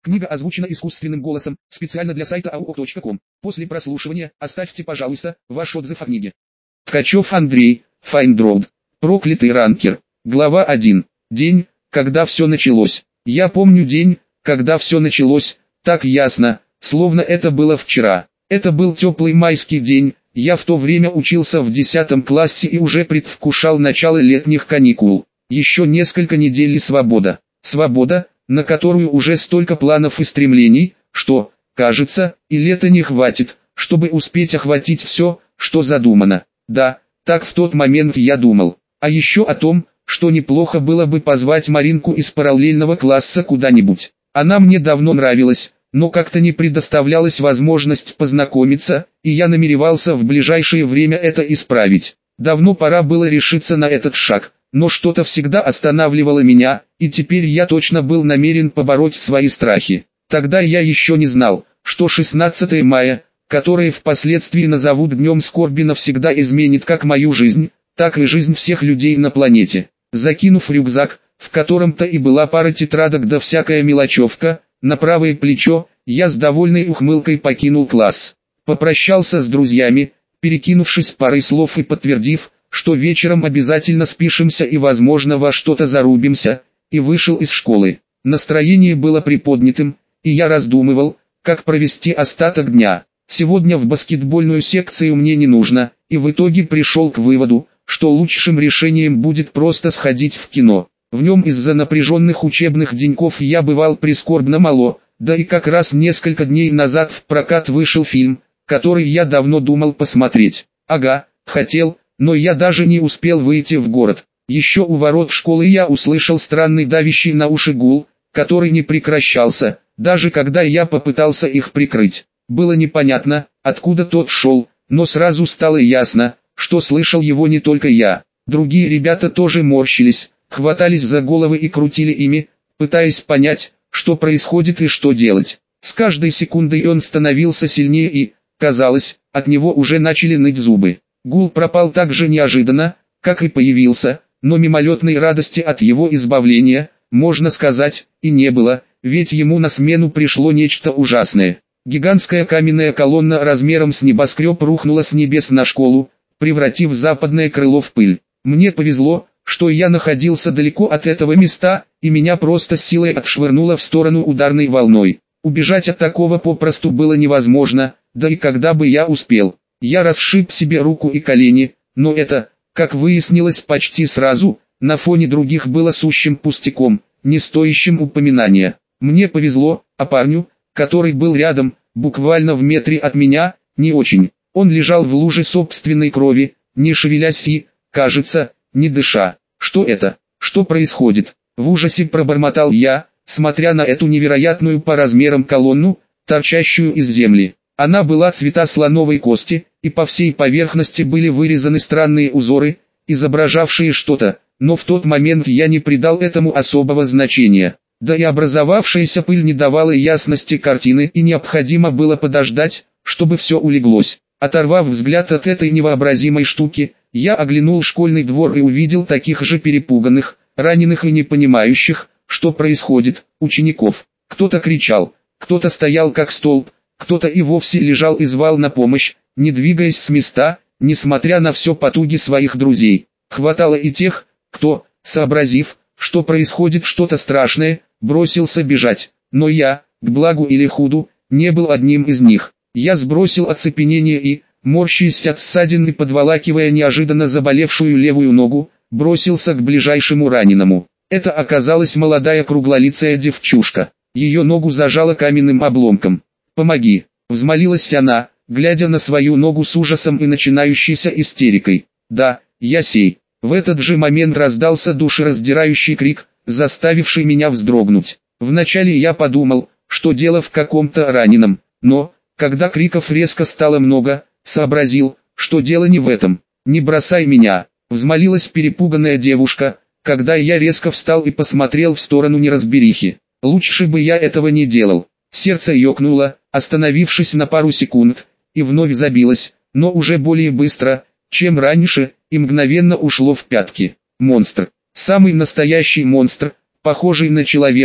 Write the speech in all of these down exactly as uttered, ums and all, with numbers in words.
Книга озвучена искусственным голосом, специально для сайта а у о точка ком. После прослушивания, оставьте, пожалуйста, ваш отзыв о книге. Ткачев Андрей, Файндроуд. Проклятый ранкер. Глава один. День, когда все началось. Я помню день, когда все началось, так ясно, словно это было вчера. Это был теплый майский день, я в то время учился в десятом классе и уже предвкушал начало летних каникул. Еще несколько недель и свобода. Свобода, на которую уже столько планов и стремлений, что, кажется, и лета не хватит, чтобы успеть охватить все, что задумано. Да, так в тот момент я думал. А еще о том, что неплохо было бы позвать Маринку из параллельного класса куда-нибудь. Она мне давно нравилась, но как-то не предоставлялась возможность познакомиться, и я намеревался в ближайшее время это исправить. Давно пора было решиться на этот шаг, но что-то всегда останавливало меня, и теперь я точно был намерен побороть свои страхи. Тогда я еще не знал, что шестнадцатое мая, которое впоследствии назовут днем скорби, навсегда изменит как мою жизнь, так и жизнь всех людей на планете. Закинув рюкзак, в котором-то и была пара тетрадок да всякая мелочевка, на правое плечо, я с довольной ухмылкой покинул класс. Попрощался с друзьями, перекинувшись парой слов и подтвердив, что вечером обязательно спишемся и возможно во что-то зарубимся, и вышел из школы. Настроение было приподнятым, и я раздумывал, как провести остаток дня. Сегодня в баскетбольную секцию мне не нужно, и в итоге пришел к выводу, что лучшим решением будет просто сходить в кино. В нем из-за напряженных учебных деньков я бывал прискорбно мало, да и как раз несколько дней назад в прокат вышел фильм, который я давно думал посмотреть. Ага, хотел, но я даже не успел выйти в город. Еще у ворот школы я услышал странный давящий на уши гул, который не прекращался, даже когда я попытался их прикрыть. Было непонятно, откуда тот шел, но сразу стало ясно, что слышал его не только я. Другие ребята тоже морщились, хватались за головы и крутили ими, пытаясь понять, что происходит и что делать. С каждой секундой он становился сильнее и, казалось, от него уже начали ныть зубы. Гул пропал так же неожиданно, как и появился, но мимолетной радости от его избавления, можно сказать, и не было, ведь ему на смену пришло нечто ужасное. Гигантская каменная колонна размером с небоскреб рухнула с небес на школу, превратив западное крыло в пыль. Мне повезло, что я находился далеко от этого места, и меня просто силой отшвырнуло в сторону ударной волной. Убежать от такого попросту было невозможно, да и когда бы я успел. Я расшиб себе руку и колени, но это, как выяснилось почти сразу, на фоне других было сущим пустяком, не стоящим упоминания. Мне повезло, а парню, который был рядом, буквально в метре от меня, не очень. Он лежал в луже собственной крови, не шевелясь и, кажется, не дыша. Что это? Что происходит? В ужасе пробормотал я, смотря на эту невероятную по размерам колонну, торчащую из земли. Она была цвета слоновой кости, и по всей поверхности были вырезаны странные узоры, изображавшие что-то, но в тот момент я не придал этому особого значения. Да и образовавшаяся пыль не давала ясности картины, и необходимо было подождать, чтобы все улеглось. Оторвав взгляд от этой невообразимой штуки, я оглянул школьный двор и увидел таких же перепуганных, раненых и не понимающих, что происходит, учеников. Кто-то кричал, кто-то стоял как столб, кто-то и вовсе лежал и звал на помощь, не двигаясь с места, несмотря на все потуги своих друзей. Хватало и тех, кто, сообразив, что происходит что-то страшное, бросился бежать. Но я, к благу или худу, не был одним из них. Я сбросил оцепенение и, морщась от ссадин и подволакивая неожиданно заболевшую левую ногу, бросился к ближайшему раненому. Это оказалась молодая круглолицая девчушка. Ее ногу зажало каменным обломком. «Помоги!» — взмолилась она, глядя на свою ногу с ужасом и начинающейся истерикой. «Да, я сей». В этот же момент раздался душераздирающий крик, заставивший меня вздрогнуть. Вначале я подумал, что дело в каком-то раненом, но, когда криков резко стало много, сообразил, что дело не в этом. «Не бросай меня!» — взмолилась перепуганная девушка, когда я резко встал и посмотрел в сторону неразберихи. Лучше бы я этого не делал. Сердце ёкнуло, остановившись на пару секунд, и вновь забилось, но уже более быстро, чем раньше, и мгновенно ушло в пятки. Монстр. Самый настоящий монстр, похожий на человека,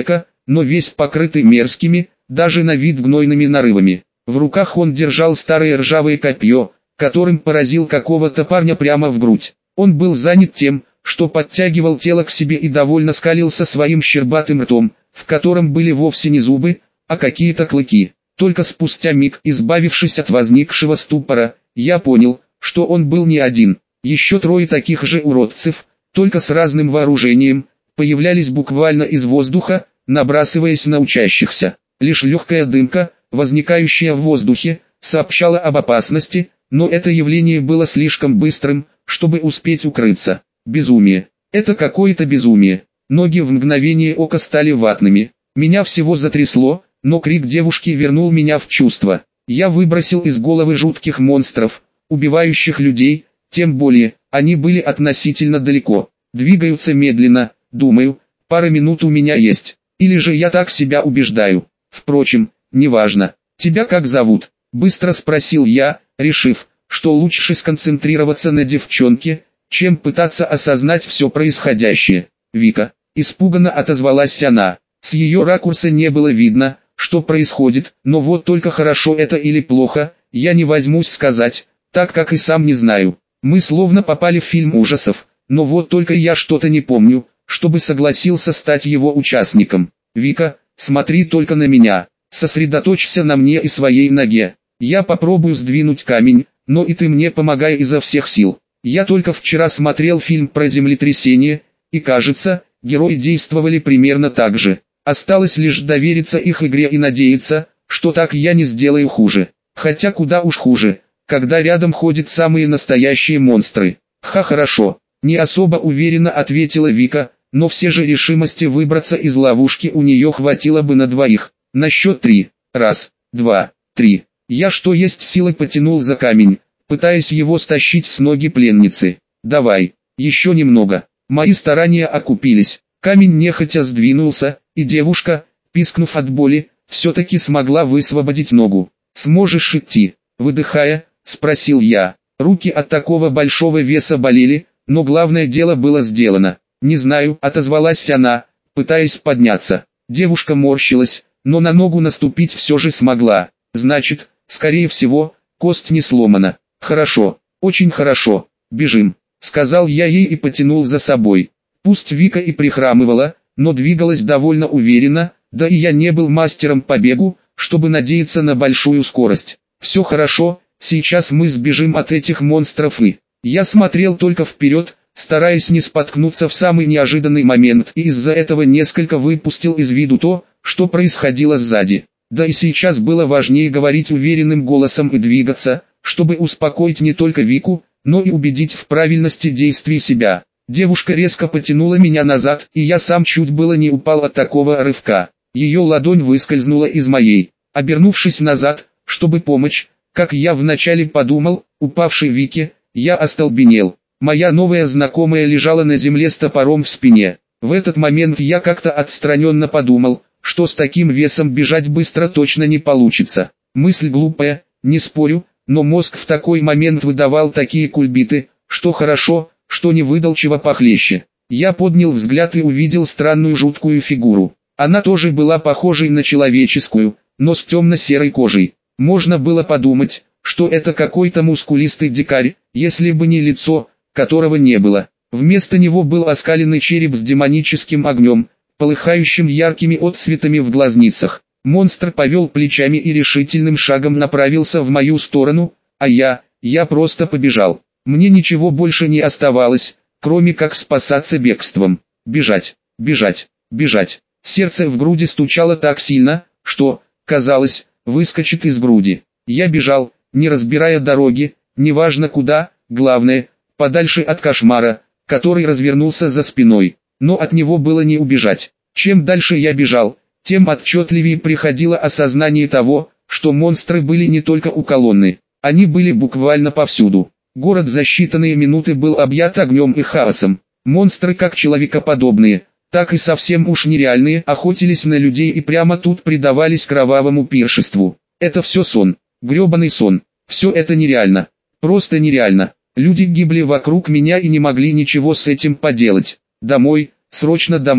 но весь покрытый мерзкими, даже на вид гнойными нарывами. В руках он держал старое ржавое копье, которым поразил какого-то парня прямо в грудь. Он был занят тем, что подтягивал тело к себе и довольно скалился своим щербатым ртом, в котором были вовсе не зубы, а какие-то клыки. Только спустя миг, избавившись от возникшего ступора, я понял, что он был не один. Еще трое таких же уродцев, только с разным вооружением, появлялись буквально из воздуха, набрасываясь на учащихся. Лишь легкая дымка, возникающая в воздухе, сообщала об опасности, но это явление было слишком быстрым, чтобы успеть укрыться. Безумие. Это какое-то безумие. Ноги в мгновение ока стали ватными. Меня всего затрясло, но крик девушки вернул меня в чувство. Я выбросил из головы жутких монстров, убивающих людей, тем более, они были относительно далеко. Двигаются медленно, думаю, пара минут у меня есть. Или же я так себя убеждаю. Впрочем, неважно. Тебя как зовут? Быстро спросил я, решив, что лучше сконцентрироваться на девчонке, чем пытаться осознать все происходящее. Вика. Испуганно отозвалась она. С ее ракурса не было видно, что происходит, но вот только хорошо это или плохо, я не возьмусь сказать, так как и сам не знаю. Мы словно попали в фильм ужасов, но вот только я что-то не помню, чтобы согласился стать его участником. Вика, смотри только на меня, сосредоточься на мне и своей ноге. Я попробую сдвинуть камень, но и ты мне помогай изо всех сил. Я только вчера смотрел фильм про землетрясение, и кажется, герои действовали примерно так же. Осталось лишь довериться их игре и надеяться, что так я не сделаю хуже. Хотя куда уж хуже, когда рядом ходят самые настоящие монстры. Ха, хорошо, не особо уверенно ответила Вика, но все же решимости выбраться из ловушки у нее хватило бы на двоих. На счет три. Раз, два, три. Я что есть силы потянул за камень, пытаясь его стащить с ноги пленницы. Давай, еще немного. Мои старания окупились. Камень нехотя сдвинулся, и девушка, пискнув от боли, все-таки смогла высвободить ногу. «Сможешь идти?» Выдыхая, спросил я. Руки от такого большого веса болели, но главное дело было сделано. «Не знаю», отозвалась она, пытаясь подняться. Девушка морщилась, но на ногу наступить все же смогла. «Значит, скорее всего, кость не сломана. Хорошо, очень хорошо, бежим», сказал я ей и потянул за собой. Пусть Вика и прихрамывала, но двигалась довольно уверенно, да и я не был мастером по бегу, чтобы надеяться на большую скорость. «Все хорошо, сейчас мы сбежим от этих монстров и...» Я смотрел только вперед, стараясь не споткнуться в самый неожиданный момент, и из-за этого несколько выпустил из виду то, что происходило сзади. Да и сейчас было важнее говорить уверенным голосом и двигаться, чтобы успокоить не только Вику, но и убедить в правильности действий себя. Девушка резко потянула меня назад, и я сам чуть было не упал от такого рывка. Ее ладонь выскользнула из моей. Обернувшись назад, чтобы помочь, как я вначале подумал, упавшей Вике, я остолбенел. Моя новая знакомая лежала на земле с топором в спине. В этот момент я как-то отстраненно подумал, что с таким весом бежать быстро точно не получится. Мысль глупая, не спорю, но мозг в такой момент выдавал такие кульбиты, что хорошо, что не выдал чего похлеще. Я поднял взгляд и увидел странную жуткую фигуру. Она тоже была похожей на человеческую, но с темно-серой кожей. Можно было подумать, что это какой-то мускулистый дикарь, если бы не лицо, которого не было. Вместо него был оскаленный череп с демоническим огнем, полыхающим яркими отцветами в глазницах. Монстр повел плечами и решительным шагом направился в мою сторону, а я, я просто побежал. Мне ничего больше не оставалось, кроме как спасаться бегством. Бежать, бежать, бежать. Сердце в груди стучало так сильно, что, казалось, выскочит из груди. Я бежал, не разбирая дороги, неважно куда, главное, подальше от кошмара, который развернулся за спиной. Но от него было не убежать. Чем дальше я бежал, тем отчетливее приходило осознание того, что монстры были не только у колонны, они были буквально повсюду. Город за считанные минуты был объят огнем и хаосом. Монстры как человекоподобные, так и совсем уж нереальные охотились на людей и прямо тут предавались кровавому пиршеству. Это все сон, гребаный сон, все это нереально, просто нереально. Люди гибли вокруг меня и не могли ничего с этим поделать. Домой, срочно домой.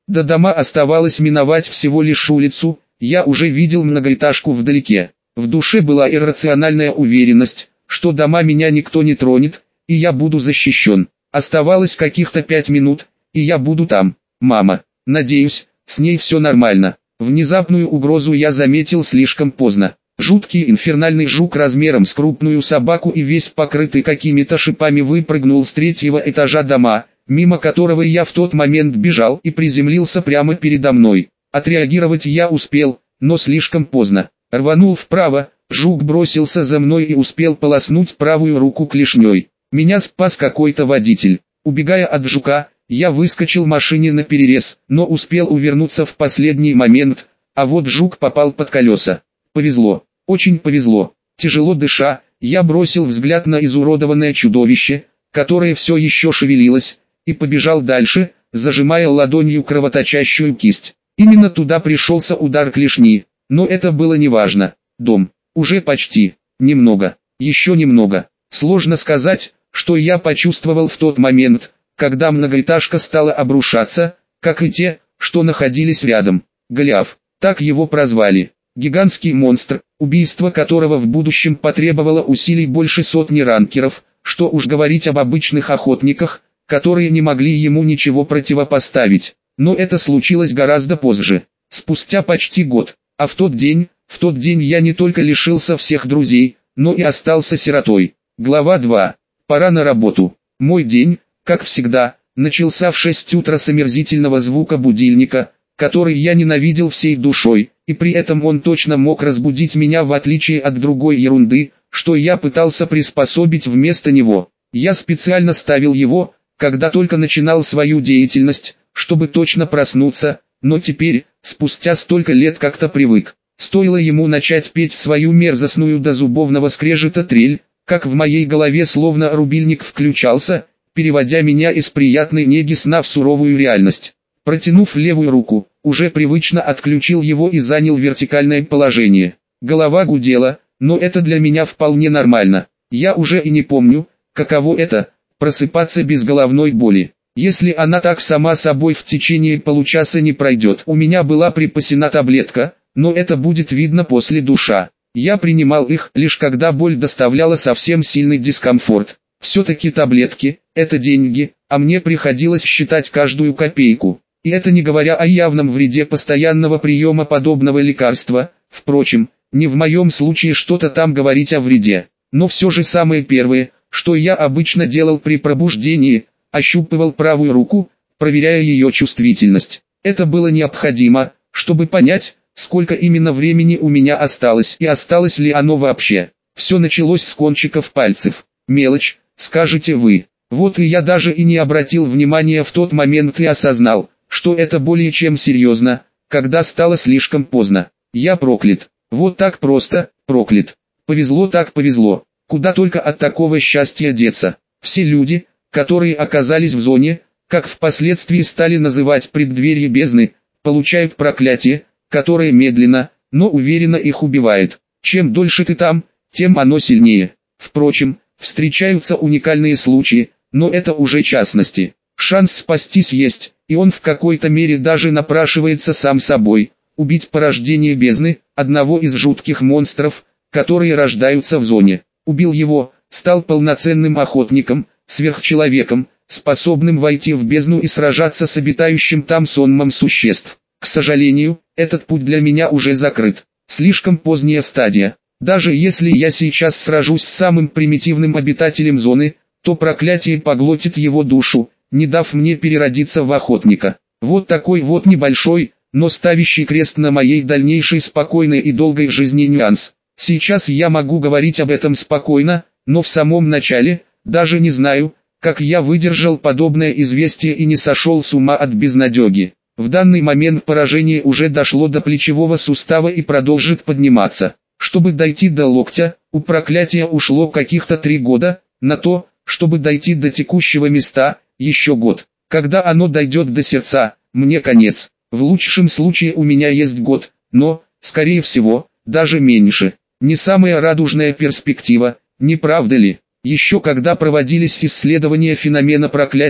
До дома оставалось миновать всего лишь улицу, я уже видел многоэтажку вдалеке. В душе была иррациональная уверенность, что дома меня никто не тронет, и я буду защищен. Оставалось каких-то пять минут, и я буду там. Мама, надеюсь, с ней все нормально. Внезапную угрозу я заметил слишком поздно. Жуткий инфернальный жук размером с крупную собаку и весь покрытый какими-то шипами выпрыгнул с третьего этажа дома, мимо которого я в тот момент бежал, и приземлился прямо передо мной. Отреагировать я успел, но слишком поздно. Рванул вправо, жук бросился за мной и успел полоснуть правую руку клешней. Меня спас какой-то водитель. Убегая от жука, я выскочил машине наперерез, но успел увернуться в последний момент, а вот жук попал под колеса. Повезло, очень повезло. Тяжело дыша, я бросил взгляд на изуродованное чудовище, которое все еще шевелилось, и побежал дальше, зажимая ладонью кровоточащую кисть. Именно туда пришелся удар клешни, но это было неважно. Дом. Уже почти. Немного. Еще немного. Сложно сказать, что я почувствовал в тот момент, когда многоэтажка стала обрушаться, как и те, что находились рядом. Голиаф. Так его прозвали. Гигантский монстр, убийство которого в будущем потребовало усилий больше сотни ранкеров, что уж говорить об обычных охотниках, которые не могли ему ничего противопоставить. Но это случилось гораздо позже, спустя почти год. А в тот день, в тот день я не только лишился всех друзей, но и остался сиротой. Глава два. Пора на работу. Мой день, как всегда, начался в шесть утра с омерзительного звука будильника, который я ненавидел всей душой, и при этом он точно мог разбудить меня в отличие от другой ерунды, что я пытался приспособить вместо него. Я специально ставил его, когда только начинал свою деятельность, чтобы точно проснуться, но теперь, спустя столько лет, как-то привык. Стоило ему начать петь свою мерзостную до зубовного скрежета трель, как в моей голове словно рубильник включался, переводя меня из приятной неги сна в суровую реальность. Протянув левую руку, уже привычно отключил его и занял вертикальное положение. Голова гудела, но это для меня вполне нормально. Я уже и не помню, каково это – просыпаться без головной боли. Если она так сама собой в течение получаса не пройдет. У меня была припасена таблетка, но это будет видно после душа. Я принимал их лишь когда боль доставляла совсем сильный дискомфорт. Все-таки таблетки – это деньги, а мне приходилось считать каждую копейку. И это не говоря о явном вреде постоянного приема подобного лекарства. Впрочем, не в моем случае что-то там говорить о вреде. Но все же самое первое, что я обычно делал при пробуждении, ощупывал правую руку, проверяя ее чувствительность. Это было необходимо, чтобы понять, сколько именно времени у меня осталось и осталось ли оно вообще. Все началось с кончиков пальцев. Мелочь, скажете вы. Вот и я даже и не обратил внимания в тот момент и осознал, что это более чем серьезно, когда стало слишком поздно. Я проклят. Вот так просто, проклят. Повезло так повезло. Куда только от такого счастья деться. Все люди, которые оказались в зоне, как впоследствии стали называть преддверие бездны, получают проклятие, которое медленно, но уверенно их убивает. Чем дольше ты там, тем оно сильнее. Впрочем, встречаются уникальные случаи, но это уже частности. Шанс спастись есть, и он в какой-то мере даже напрашивается сам собой. Убить порождение бездны, одного из жутких монстров, которые рождаются в зоне. Убил его, стал полноценным охотником, сверхчеловеком, способным войти в бездну и сражаться с обитающим там сонмом существ. К сожалению, этот путь для меня уже закрыт. Слишком поздняя стадия. Даже если я сейчас сражусь с самым примитивным обитателем зоны, то проклятие поглотит его душу, не дав мне переродиться в охотника. Вот такой вот небольшой, но ставящий крест на моей дальнейшей спокойной и долгой жизни нюанс. Сейчас я могу говорить об этом спокойно, но в самом начале, даже не знаю, как я выдержал подобное известие и не сошел с ума от безнадеги. В данный момент поражение уже дошло до плечевого сустава и продолжит подниматься. Чтобы дойти до локтя, у проклятия ушло каких-то три года, на то, чтобы дойти до текущего места, еще год. Когда оно дойдет до сердца, мне конец. В лучшем случае у меня есть год, но, скорее всего, даже меньше. Не самая радужная перспектива, не правда ли? Еще когда проводились исследования феномена проклятия,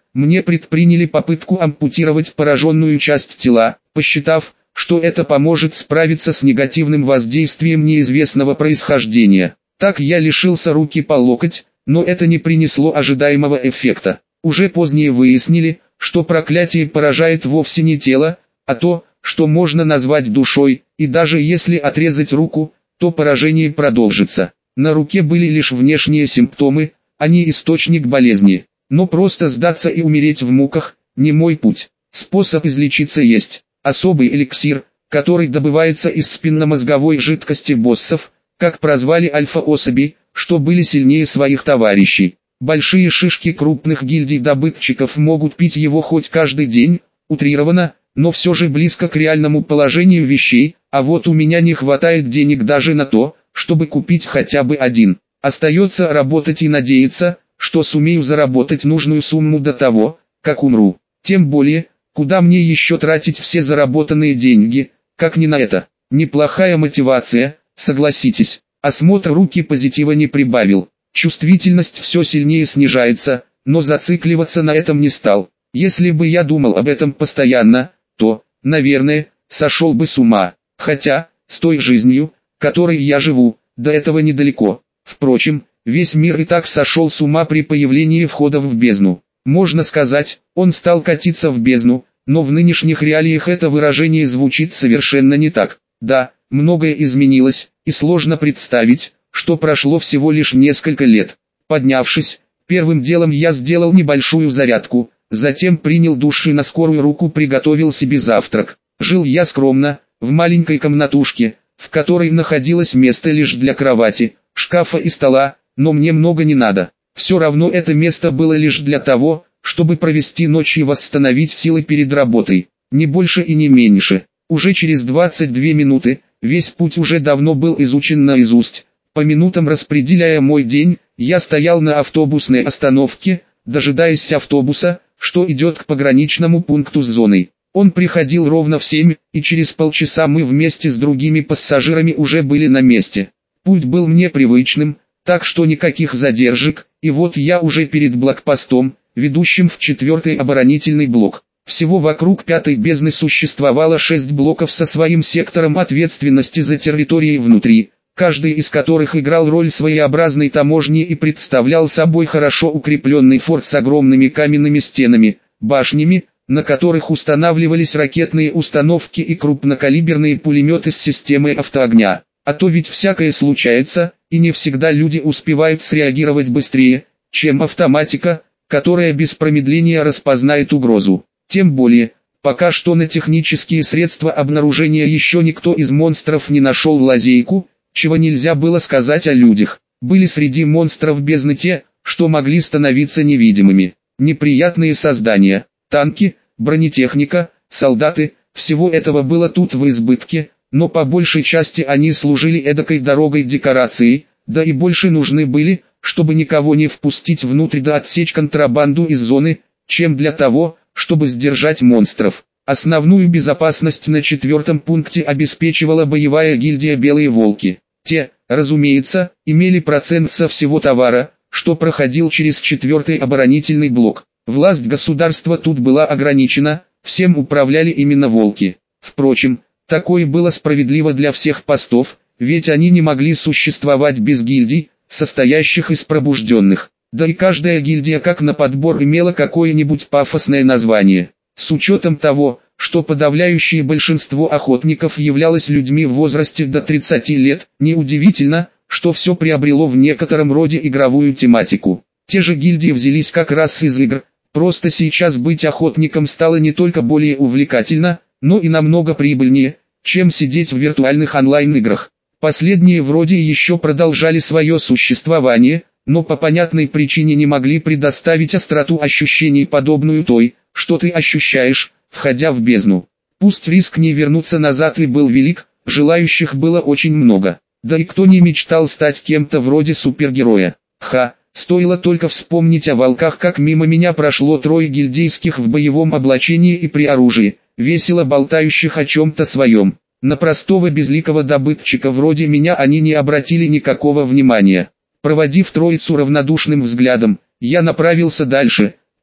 мне предприняли попытку ампутировать пораженную часть тела, посчитав, что это поможет справиться с негативным воздействием неизвестного происхождения. Так я лишился руки по локоть, но это не принесло ожидаемого эффекта. Уже позднее выяснили, что проклятие поражает вовсе не тело, а то, что можно назвать душой, и даже если отрезать руку, то поражение продолжится. На руке были лишь внешние симптомы, а не источник болезни. Но просто сдаться и умереть в муках – не мой путь. Способ излечиться есть. Особый эликсир, который добывается из спинномозговой жидкости боссов, как прозвали альфа-особей, что были сильнее своих товарищей. Большие шишки крупных гильдий добытчиков могут пить его хоть каждый день, утрированно, но все же близко к реальному положению вещей, а вот у меня не хватает денег даже на то, чтобы купить хотя бы один. Остается работать и надеяться, что сумею заработать нужную сумму до того, как умру. Тем более, куда мне еще тратить все заработанные деньги, как не на это. Неплохая мотивация, согласитесь. Осмотр руки позитива не прибавил. Чувствительность все сильнее снижается, но зацикливаться на этом не стал. Если бы я думал об этом постоянно, то, наверное, сошел бы с ума. Хотя, с той жизнью, которой я живу, до этого недалеко. Впрочем, весь мир и так сошел с ума при появлении входа в бездну. Можно сказать, он стал катиться в бездну, но в нынешних реалиях это выражение звучит совершенно не так. Да, многое изменилось, и сложно представить, что прошло всего лишь несколько лет. Поднявшись, первым делом я сделал небольшую зарядку, затем принял душ и на скорую руку приготовил себе завтрак. Жил я скромно, в маленькой комнатушке, в которой находилось место лишь для кровати, шкафа и стола, но мне много не надо. Все равно это место было лишь для того, чтобы провести ночь и восстановить силы перед работой. Не больше и не меньше. Уже через двадцать две минуты, весь путь уже давно был изучен наизусть. По минутам распределяя мой день, я стоял на автобусной остановке, дожидаясь автобуса, что идет к пограничному пункту с зоной. Он приходил ровно в семь, и через полчаса мы вместе с другими пассажирами уже были на месте. Путь был мне привычным, так что никаких задержек, и вот я уже перед блокпостом, ведущим в четвертый оборонительный блок. Всего вокруг пятой бездны существовало шесть блоков со своим сектором ответственности за территории внутри, каждый из которых играл роль своеобразной таможни и представлял собой хорошо укрепленный форт с огромными каменными стенами, башнями, на которых устанавливались ракетные установки и крупнокалиберные пулеметы с системой автоогня. А то ведь всякое случается, и не всегда люди успевают среагировать быстрее, чем автоматика, которая без промедления распознает угрозу. Тем более, пока что на технические средства обнаружения еще никто из монстров не нашел лазейку, чего нельзя было сказать о людях. Были среди монстров бездны те, что могли становиться невидимыми. Неприятные создания, танки, бронетехника, солдаты, всего этого было тут в избытке, но по большей части они служили эдакой дорогой декорации, да и больше нужны были, чтобы никого не впустить внутрь да отсечь контрабанду из зоны, чем для того, чтобы сдержать монстров. Основную безопасность на четвертом пункте обеспечивала боевая гильдия «Белые волки». Те, разумеется, имели процент со всего товара, что проходил через четвертый оборонительный блок. Власть государства тут была ограничена, всем управляли именно волки. Впрочем, такое было справедливо для всех постов, ведь они не могли существовать без гильдий, состоящих из пробужденных. Да и каждая гильдия как на подбор имела какое-нибудь пафосное название. С учетом того, что подавляющее большинство охотников являлось людьми в возрасте до тридцати лет, неудивительно, что все приобрело в некотором роде игровую тематику. Те же гильдии взялись как раз из игр, просто сейчас быть охотником стало не только более увлекательно, но и намного прибыльнее, чем сидеть в виртуальных онлайн-играх. Последние вроде еще продолжали свое существование, но по понятной причине не могли предоставить остроту ощущений подобную той, что ты ощущаешь, входя в бездну. Пусть риск не вернуться назад и был велик, желающих было очень много. Да и кто не мечтал стать кем-то вроде супергероя. Ха, стоило только вспомнить о волках, как мимо меня прошло трое гильдейских в боевом облачении и при оружии, весело болтающих о чем-то своем. На простого безликого добытчика вроде меня они не обратили никакого внимания. Проводив троицу равнодушным взглядом, я направился дальше,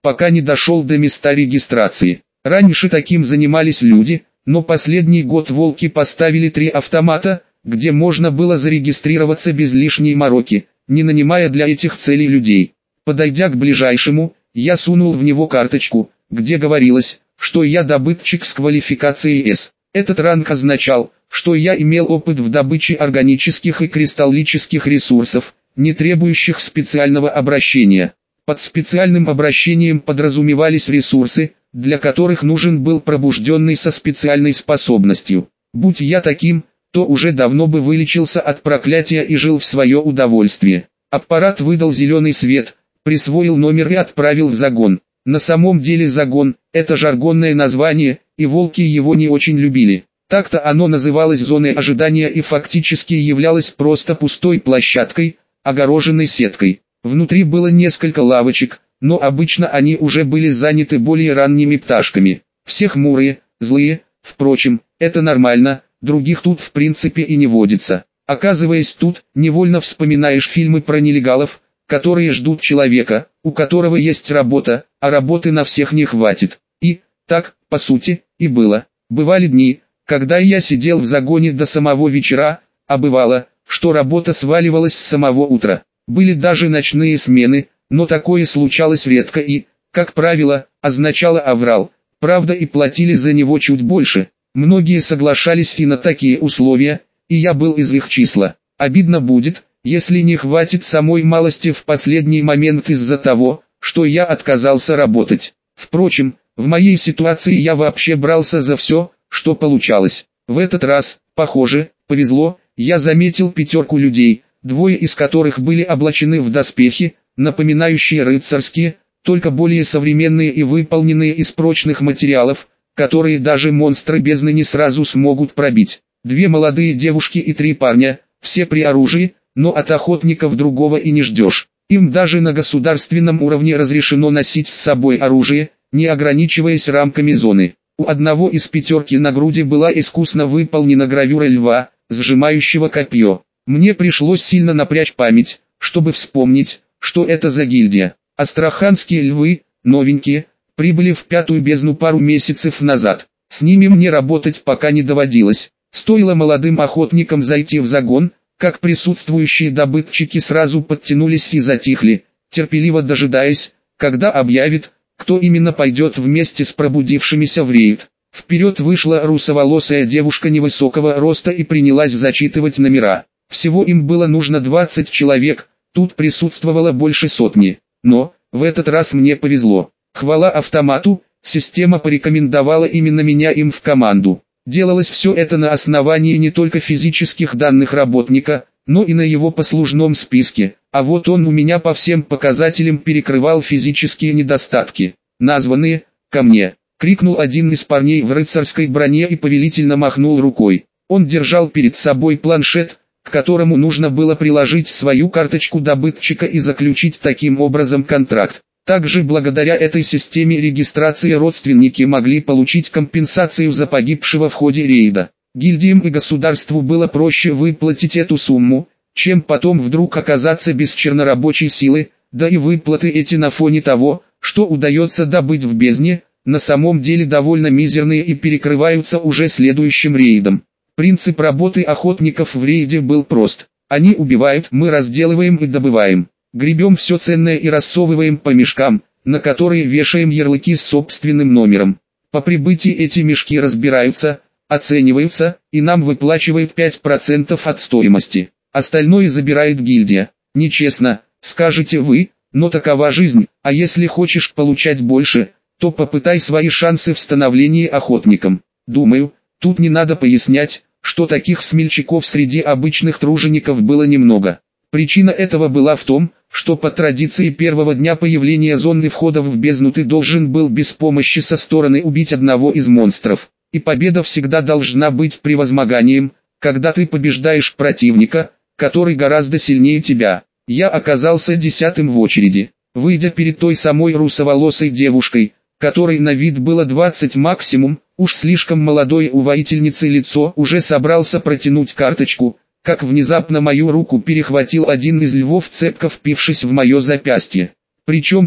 пока не дошел до места регистрации. Раньше таким занимались люди, но последний год волки поставили три автомата, где можно было зарегистрироваться без лишней мороки, не нанимая для этих целей людей. Подойдя к ближайшему, я сунул в него карточку, где говорилось, что я добытчик с квалификацией С. Этот ранг означал, что я имел опыт в добыче органических и кристаллических ресурсов, не требующих специального обращения. Под специальным обращением подразумевались ресурсы, для которых нужен был пробужденный со специальной способностью. Будь я таким, то уже давно бы вылечился от проклятия и жил в свое удовольствие. Аппарат выдал зеленый свет, присвоил номер и отправил в загон. На самом деле загон – это жаргонное название, и волки его не очень любили. Так-то оно называлось зоной ожидания и фактически являлось просто пустой площадкой, огороженной сеткой. Внутри было несколько лавочек, но обычно они уже были заняты более ранними пташками. Все хмурые, злые, впрочем, это нормально, других тут в принципе и не водится. Оказываясь тут, невольно вспоминаешь фильмы про нелегалов, которые ждут человека, у которого есть работа, а работы на всех не хватит. И, так, по сути, и было. Бывали дни, когда я сидел в загоне до самого вечера, а бывало, что работа сваливалась с самого утра. Были даже ночные смены, но такое случалось редко и, как правило, означало аврал. Правда, и платили за него чуть больше. Многие соглашались и на такие условия, и я был из их числа. Обидно будет, если не хватит самой малости в последний момент из-за того, что я отказался работать. Впрочем, в моей ситуации я вообще брался за все, что получалось. В этот раз, похоже, повезло, я заметил пятерку людей, двое из которых были облачены в доспехи, напоминающие рыцарские, только более современные и выполненные из прочных материалов, которые даже монстры бездны не сразу смогут пробить. Две молодые девушки и три парня, все при оружии, но от охотников другого и не ждешь. Им даже на государственном уровне разрешено носить с собой оружие, не ограничиваясь рамками зоны. У одного из пятерки на груди была искусно выполнена гравюра льва, сжимающего копье. Мне пришлось сильно напрячь память, чтобы вспомнить, что это за гильдия. Астраханские львы, новенькие, прибыли в пятую бездну пару месяцев назад. С ними мне работать пока не доводилось. Стоило молодым охотникам зайти в загон, как присутствующие добытчики сразу подтянулись и затихли, терпеливо дожидаясь, когда объявит, кто именно пойдет вместе с пробудившимися в рейд. Вперед вышла русоволосая девушка невысокого роста и принялась зачитывать номера. Всего им было нужно двадцать человек, тут присутствовало больше сотни. Но, в этот раз мне повезло. Хвала автомату, система порекомендовала именно меня им в команду. Делалось все это на основании не только физических данных работника, но и на его послужном списке, а вот он у меня по всем показателям перекрывал физические недостатки. «Названные, ко мне!» — крикнул один из парней в рыцарской броне и повелительно махнул рукой. Он держал перед собой планшет, к которому нужно было приложить свою карточку добытчика и заключить таким образом контракт. Также благодаря этой системе регистрации родственники могли получить компенсацию за погибшего в ходе рейда. Гильдиям и государству было проще выплатить эту сумму, чем потом вдруг оказаться без чернорабочей силы, да и выплаты эти на фоне того, что удается добыть в бездне, на самом деле довольно мизерные и перекрываются уже следующим рейдом. Принцип работы охотников в рейде был прост. Они убивают, мы разделываем и добываем. Гребем все ценное и рассовываем по мешкам, на которые вешаем ярлыки с собственным номером. По прибытии эти мешки разбираются, оцениваются, и нам выплачивают пять процентов от стоимости. Остальное забирает гильдия. Нечестно, скажете вы, но такова жизнь, а если хочешь получать больше, то попытай свои шансы в становлении охотником. Думаю, тут не надо пояснять, что таких смельчаков среди обычных тружеников было немного. Причина этого была в том, что по традиции первого дня появления зоны входов в бездну ты должен был без помощи со стороны убить одного из монстров. И победа всегда должна быть превозмоганием, когда ты побеждаешь противника, который гораздо сильнее тебя. Я оказался десятым в очереди. Выйдя перед той самой русоволосой девушкой, которой на вид было двадцать максимум, уж слишком молодой у воительницы лицо, уже собрался протянуть карточку, как внезапно мою руку перехватил один из львов, цепко впившись в мое запястье. Причем так,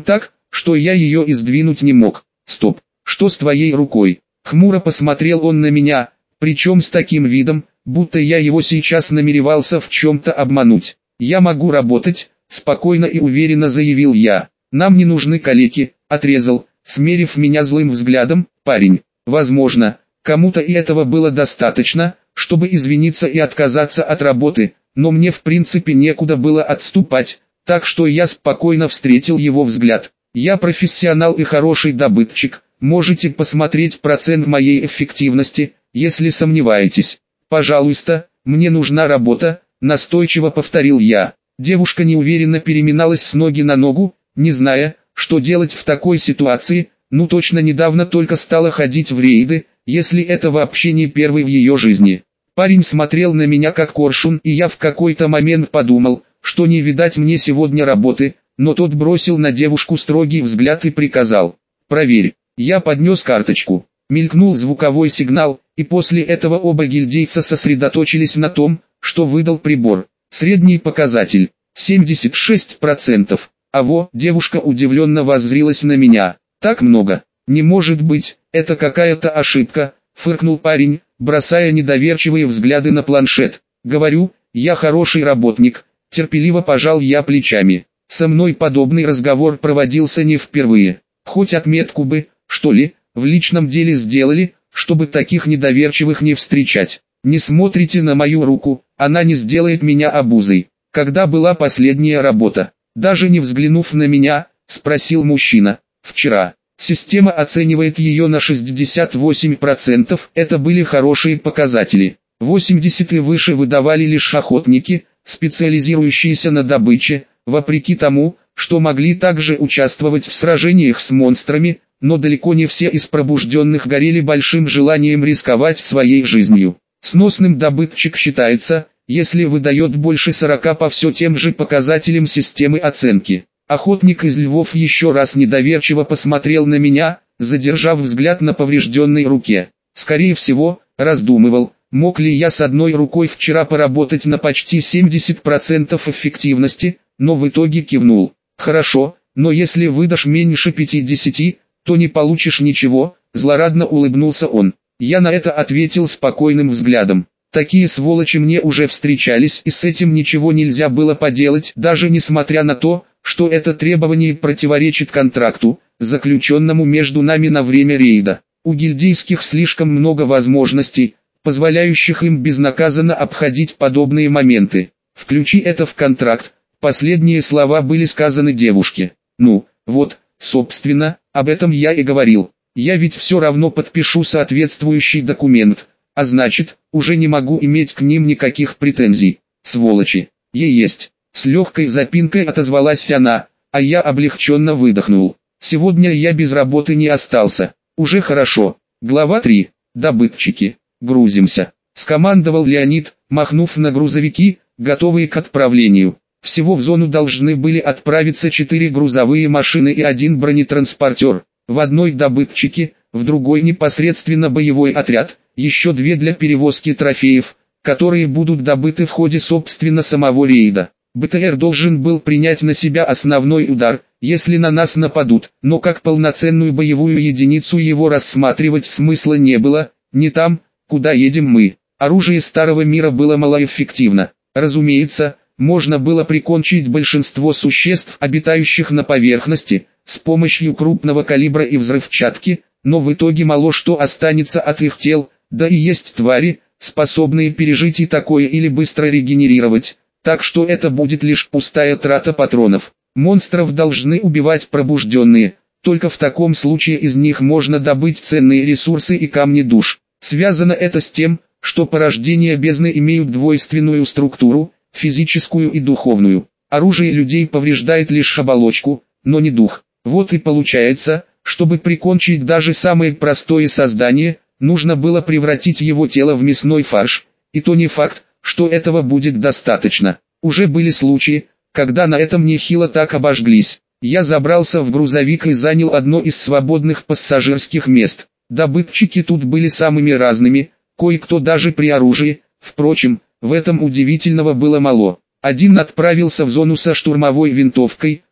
что я ее и сдвинуть не мог. Стоп, что с твоей рукой? Хмуро посмотрел он на меня, причем с таким видом, будто я его сейчас намеревался в чем-то обмануть. Я могу работать, спокойно и уверенно заявил я. Нам не нужны калеки, отрезал, смерив меня злым взглядом, парень. Возможно, кому-то и этого было достаточно, чтобы извиниться и отказаться от работы, но мне в принципе некуда было отступать, так что я спокойно встретил его взгляд. Я профессионал и хороший добытчик, можете посмотреть процент моей эффективности, если сомневаетесь. Пожалуйста, мне нужна работа, настойчиво повторил я. Девушка неуверенно переминалась с ноги на ногу, не зная, что делать в такой ситуации, ну точно недавно только стала ходить в рейды, если это вообще не первый в ее жизни. Парень смотрел на меня как коршун, и я в какой-то момент подумал, что не видать мне сегодня работы, но тот бросил на девушку строгий взгляд и приказал: «Проверь». Я поднес карточку. Мелькнул звуковой сигнал, и после этого оба гильдейца сосредоточились на том, что выдал прибор. Средний показатель – семьдесят шесть процентов. А во, девушка удивленно воззрилась на меня. Так много. Не может быть, это какая-то ошибка, фыркнул парень, бросая недоверчивые взгляды на планшет. Говорю, я хороший работник, терпеливо пожал я плечами. Со мной подобный разговор проводился не впервые. Хоть отметку бы, что ли, в личном деле сделали, чтобы таких недоверчивых не встречать. Не смотрите на мою руку, она не сделает меня обузой. Когда была последняя работа? Даже не взглянув на меня, спросил мужчина. Вчера. Система оценивает ее на шестьдесят восемь процентов, это были хорошие показатели. восемьдесят и выше выдавали лишь охотники, специализирующиеся на добыче, вопреки тому, что могли также участвовать в сражениях с монстрами, но далеко не все из пробужденных горели большим желанием рисковать своей жизнью. Сносным добытчик считается, если выдает больше сорока по все тем же показателям системы оценки. Охотник из львов еще раз недоверчиво посмотрел на меня, задержав взгляд на поврежденной руке. Скорее всего, раздумывал, мог ли я с одной рукой вчера поработать на почти семьдесят процентов эффективности, но в итоге кивнул. Хорошо, но если выдашь меньше пятидесяти, то не получишь ничего, злорадно улыбнулся он. Я на это ответил спокойным взглядом. Такие сволочи мне уже встречались, и с этим ничего нельзя было поделать, даже несмотря на то, что это требование противоречит контракту, заключенному между нами на время рейда. У гильдейских слишком много возможностей, позволяющих им безнаказанно обходить подобные моменты. Включи это в контракт. Последние слова были сказаны девушке. Ну, вот, собственно, об этом я и говорил. Я ведь все равно подпишу соответствующий документ, а значит, уже не могу иметь к ним никаких претензий. Сволочи. Ей есть. С легкой запинкой отозвалась она, а я облегченно выдохнул. Сегодня я без работы не остался. Уже хорошо. Глава три. Добытчики. Грузимся. Скомандовал Леонид, махнув на грузовики, готовые к отправлению. Всего в зону должны были отправиться четыре грузовые машины и один бронетранспортер. В одной добытчики, в другой непосредственно боевой отряд, еще две для перевозки трофеев, которые будут добыты в ходе собственно самого рейда. БТР должен был принять на себя основной удар, если на нас нападут, но как полноценную боевую единицу его рассматривать смысла не было, не там, куда едем мы. Оружие старого мира было малоэффективно. Разумеется, можно было прикончить большинство существ, обитающих на поверхности, с помощью крупного калибра и взрывчатки, но в итоге мало что останется от их тел, да и есть твари, способные пережить и такое или быстро регенерировать, так что это будет лишь пустая трата патронов. Монстров должны убивать пробужденные, только в таком случае из них можно добыть ценные ресурсы и камни душ. Связано это с тем, что порождения бездны имеют двойственную структуру, физическую и духовную. Оружие людей повреждает лишь оболочку, но не дух. Вот и получается, чтобы прикончить даже самое простое создание, нужно было превратить его тело в мясной фарш, и то не факт, что этого будет достаточно. Уже были случаи, когда на этом нехило так обожглись. Я забрался в грузовик и занял одно из свободных пассажирских мест. Добытчики тут были самыми разными, кое-кто даже при оружии, впрочем, в этом удивительного было мало. Один отправился в зону со штурмовой винтовкой,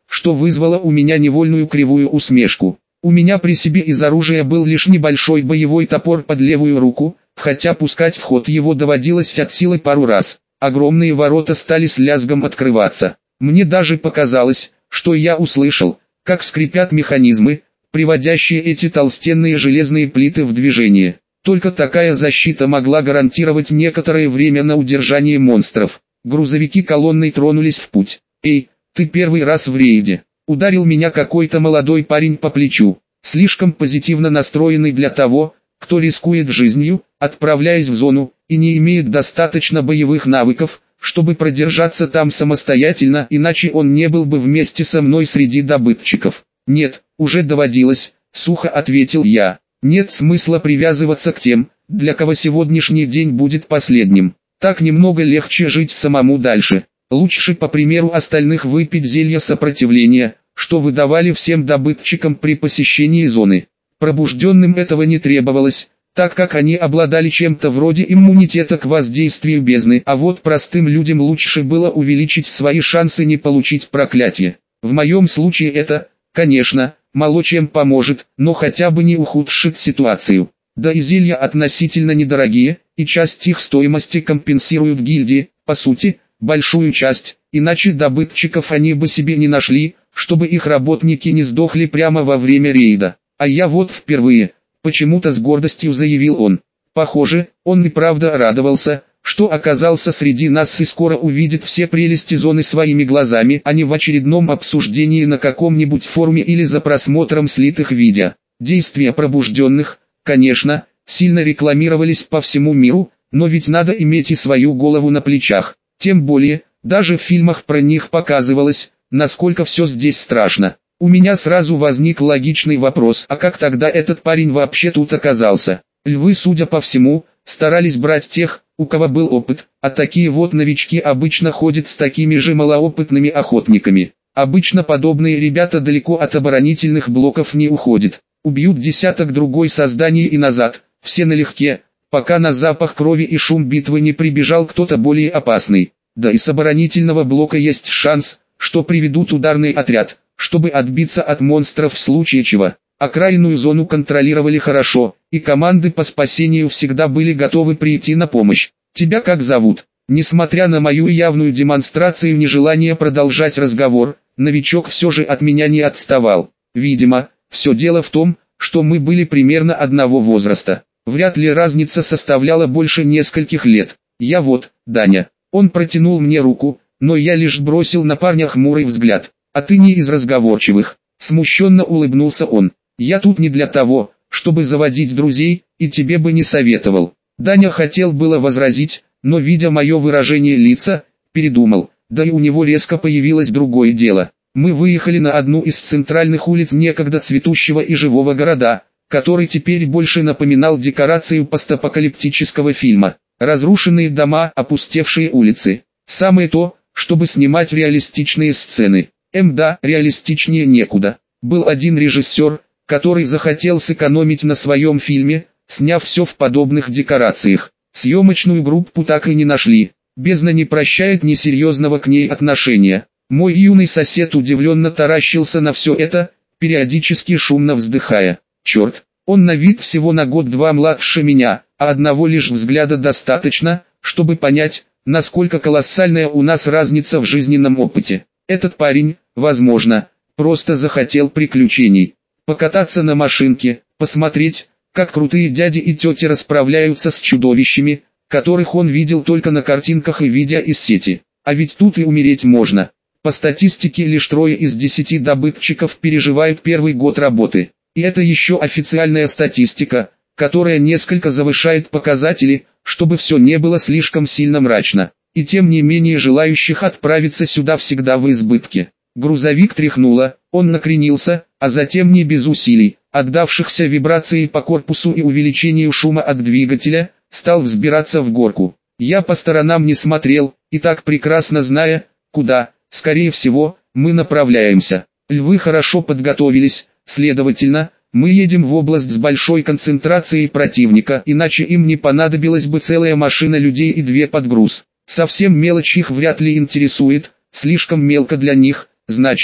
что вызвало у меня невольную кривую усмешку. У меня при себе из оружия был лишь небольшой боевой топор под левую руку, хотя пускать в ход его доводилось от силы пару раз. Огромные ворота стали с лязгом открываться. Мне даже показалось, что я услышал, как скрипят механизмы, приводящие эти толстенные железные плиты в движение. Только такая защита могла гарантировать некоторое время на удержание монстров. Грузовики колонной тронулись в путь. «Эй, ты первый раз в рейде!» Ударил меня какой-то молодой парень по плечу, слишком позитивно настроенный для того, кто рискует жизнью, отправляясь в зону, и не имеет достаточно боевых навыков, чтобы продержаться там самостоятельно, иначе он не был бы вместе со мной среди добытчиков. «Нет, уже доводилось», — сухо ответил я. «Нет смысла привязываться к тем, для кого сегодняшний день будет последним. Так немного легче жить самому дальше. Лучше по примеру остальных выпить зелье сопротивления, что выдавали всем добытчикам при посещении зоны. Пробужденным этого не требовалось, так как они обладали чем-то вроде иммунитета к воздействию бездны, а вот простым людям лучше было увеличить свои шансы не получить проклятие. В моем случае это, конечно, мало чем поможет, но хотя бы не ухудшит ситуацию. Да и зелья относительно недорогие, и часть их стоимости компенсируют гильдии, по сути, большую часть, иначе добытчиков они бы себе не нашли, чтобы их работники не сдохли прямо во время рейда. А я вот впервые, почему-то с гордостью заявил он. Похоже, он и правда радовался, что оказался среди нас и скоро увидит все прелести зоны своими глазами, а не в очередном обсуждении на каком-нибудь форуме или за просмотром слитых видео. Действия пробужденных, конечно, сильно рекламировались по всему миру, но ведь надо иметь и свою голову на плечах. Тем более, даже в фильмах про них показывалось, насколько все здесь страшно. У меня сразу возник логичный вопрос: а как тогда этот парень вообще тут оказался? Львы, судя по всему, старались брать тех, у кого был опыт, а такие вот новички обычно ходят с такими же малоопытными охотниками. Обычно подобные ребята далеко от оборонительных блоков не уходят. Убьют десяток другой созданий и назад, все налегке, пока на запах крови и шум битвы не прибежал кто-то более опасный. Да и с оборонительного блока есть шанс, что приведут ударный отряд, чтобы отбиться от монстров в случае чего. Окраинную зону контролировали хорошо, и команды по спасению всегда были готовы прийти на помощь. «Тебя как зовут?» Несмотря на мою явную демонстрацию нежелания продолжать разговор, новичок все же от меня не отставал. Видимо, все дело в том, что мы были примерно одного возраста. Вряд ли разница составляла больше нескольких лет. «Я вот, Даня». Он протянул мне руку, но я лишь бросил на парня хмурый взгляд. «А ты не из разговорчивых?» Смущенно улыбнулся он. «Я тут не для того, чтобы заводить друзей, и тебе бы не советовал». Даня хотел было возразить, но, видя мое выражение лица, передумал. Да и у него резко появилось другое дело. Мы выехали на одну из центральных улиц некогда цветущего и живого города, который теперь больше напоминал декорацию постапокалиптического фильма. Разрушенные дома, опустевшие улицы. Самое то, чтобы снимать реалистичные сцены. Эм да, реалистичнее некуда. Был один режиссер, который захотел сэкономить на своем фильме, сняв все в подобных декорациях. Съемочную группу так и не нашли. Бездна не прощает несерьезного к ней отношения. Мой юный сосед удивленно таращился на все это, периодически шумно вздыхая. Черт, он на вид всего на год-два младше меня, а одного лишь взгляда достаточно, чтобы понять, насколько колоссальная у нас разница в жизненном опыте. Этот парень, возможно, просто захотел приключений. Покататься на машинке, посмотреть, как крутые дяди и тети расправляются с чудовищами, которых он видел только на картинках и видео из сети. А ведь тут и умереть можно. По статистике лишь трое из десяти добытчиков переживают первый год работы. И это еще официальная статистика, которая несколько завышает показатели, чтобы все не было слишком сильно мрачно. И тем не менее желающих отправиться сюда всегда в избытке. Грузовик тряхнуло, он накренился, а затем не без усилий, отдавшихся вибрации по корпусу и увеличению шума от двигателя, стал взбираться в горку. Я по сторонам не смотрел, и так прекрасно зная, куда, скорее всего, мы направляемся. Львы хорошо подготовились, следовательно, мы едем в область с большой концентрацией противника, иначе им не понадобилась бы целая машина людей и две подгруз. Совсем мелочь их вряд ли интересует, слишком мелко для них, значит,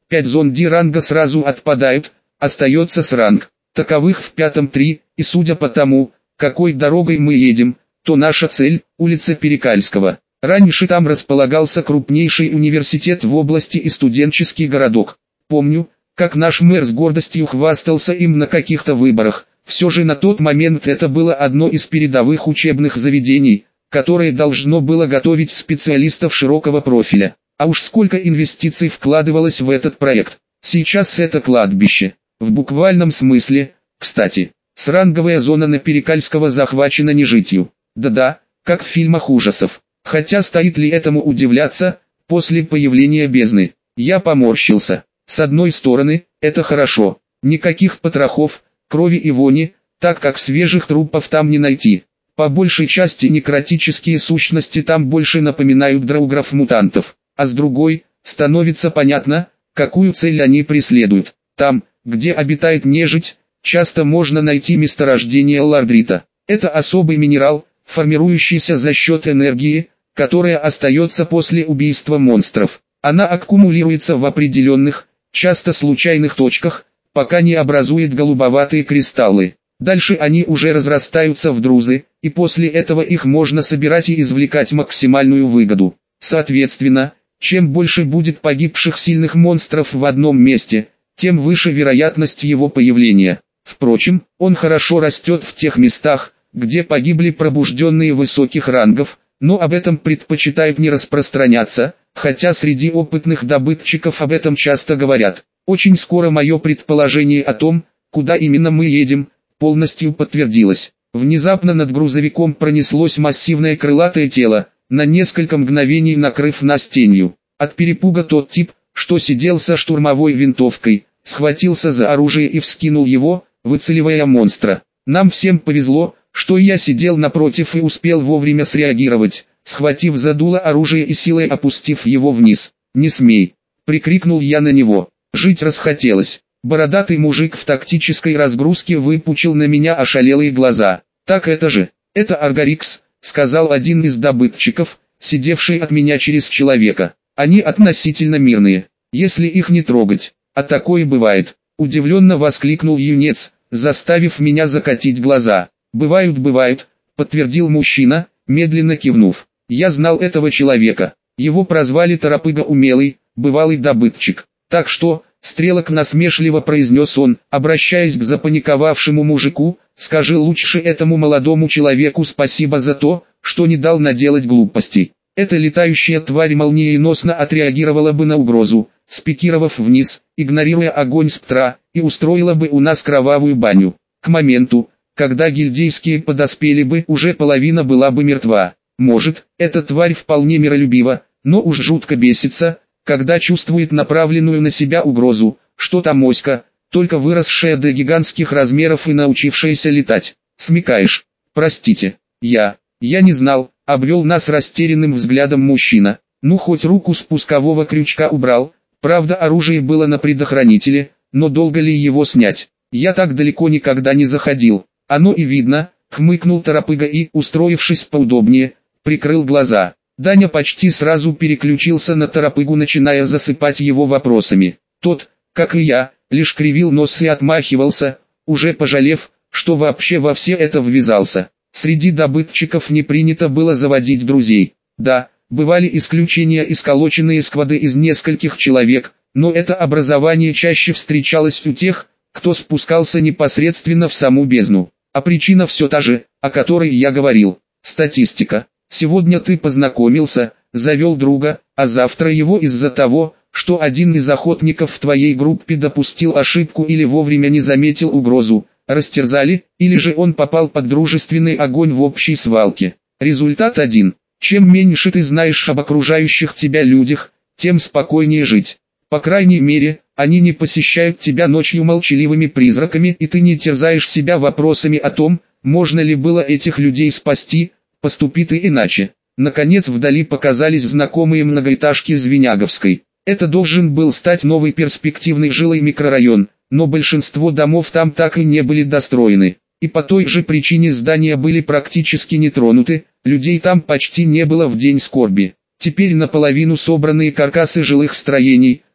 пять зон D ранга сразу отпадают, остается с ранг. Таковых в пятом три, и судя по тому, какой дорогой мы едем, то наша цель – улица Перекальского. Раньше там располагался крупнейший университет в области и студенческий городок. Помню, как наш мэр с гордостью хвастался им на каких-то выборах. Все же на тот момент это было одно из передовых учебных заведений, которое должно было готовить специалистов широкого профиля. А уж сколько инвестиций вкладывалось в этот проект. Сейчас это кладбище. В буквальном смысле, кстати, сранговая зона на Перекальского захвачена нежитью. Да-да, как в фильмах ужасов. Хотя стоит ли этому удивляться, после появления бездны, я поморщился. С одной стороны, это хорошо. Никаких потрохов, крови и вони, так как свежих трупов там не найти. По большей части некротические сущности там больше напоминают драугров-мутантов. А с другой, становится понятно, какую цель они преследуют. Там, где обитает нежить, часто можно найти месторождение лардрита. Это особый минерал, формирующийся за счет энергии, которая остается после убийства монстров. Она аккумулируется в определенных, часто случайных точках, пока не образует голубоватые кристаллы. Дальше они уже разрастаются в друзы, и после этого их можно собирать и извлекать максимальную выгоду. Соответственно, чем больше будет погибших сильных монстров в одном месте, тем выше вероятность его появления. Впрочем, он хорошо растет в тех местах, где погибли пробужденные высоких рангов, но об этом предпочитают не распространяться, хотя среди опытных добытчиков об этом часто говорят. Очень скоро мое предположение о том, куда именно мы едем, полностью подтвердилось. Внезапно над грузовиком пронеслось массивное крылатое тело, на несколько мгновений накрыв нас тенью. От перепуга тот тип, что сидел со штурмовой винтовкой, схватился за оружие и вскинул его, выцеливая монстра. Нам всем повезло, что я сидел напротив и успел вовремя среагировать, схватив за дуло оружие и силой опустив его вниз. «Не смей!» — прикрикнул я на него. Жить расхотелось. Бородатый мужик в тактической разгрузке выпучил на меня ошалелые глаза. «Так это же, это Аргарикс», — сказал один из добытчиков, сидевший от меня через человека. «Они относительно мирные, если их не трогать, а такое бывает», — удивленно воскликнул юнец, заставив меня закатить глаза. «Бывают, бывают», — подтвердил мужчина, медленно кивнув. Я знал этого человека. Его прозвали Торопыга Умелый, бывалый добытчик. Так что, Стрелок насмешливо произнес он, обращаясь к запаниковавшему мужику, скажи лучше этому молодому человеку спасибо за то, что не дал наделать глупостей. Эта летающая тварь молниеносно отреагировала бы на угрозу, спикировав вниз, игнорируя огонь спектра, и устроила бы у нас кровавую баню. К моменту, когда гильдейские подоспели бы, уже половина была бы мертва. Может, эта тварь вполне миролюбива, но уж жутко бесится, когда чувствует направленную на себя угрозу, что та моська, только выросшая до гигантских размеров и научившаяся летать. Смекаешь? Простите, я, я не знал, обвел нас растерянным взглядом мужчина. Ну хоть руку с спускового крючка убрал, правда оружие было на предохранителе, но долго ли его снять? Я так далеко никогда не заходил. Оно и видно, хмыкнул Торопыга и, устроившись поудобнее, прикрыл глаза. Даня почти сразу переключился на Торопыгу, начиная засыпать его вопросами. Тот, как и я, лишь кривил нос и отмахивался, уже пожалев, что вообще во все это ввязался. Среди добытчиков не принято было заводить друзей. Да, бывали исключения и сколоченные сквады из нескольких человек, но это образование чаще встречалось у тех, кто спускался непосредственно в саму бездну. А причина все та же, о которой я говорил. Статистика. Сегодня ты познакомился, завел друга, а завтра его из-за того, что один из охотников в твоей группе допустил ошибку или вовремя не заметил угрозу, растерзали, или же он попал под дружественный огонь в общей свалке. Результат один. Чем меньше ты знаешь об окружающих тебя людях, тем спокойнее жить. По крайней мере, они не посещают тебя ночью молчаливыми призраками, и ты не терзаешь себя вопросами о том, можно ли было этих людей спасти, поступи ты иначе. Наконец вдали показались знакомые многоэтажки Звениговской. Это должен был стать новый перспективный жилой микрорайон, но большинство домов там так и не были достроены. И по той же причине здания были практически не тронуты, людей там почти не было в день скорби. Теперь наполовину собранные каркасы жилых строений,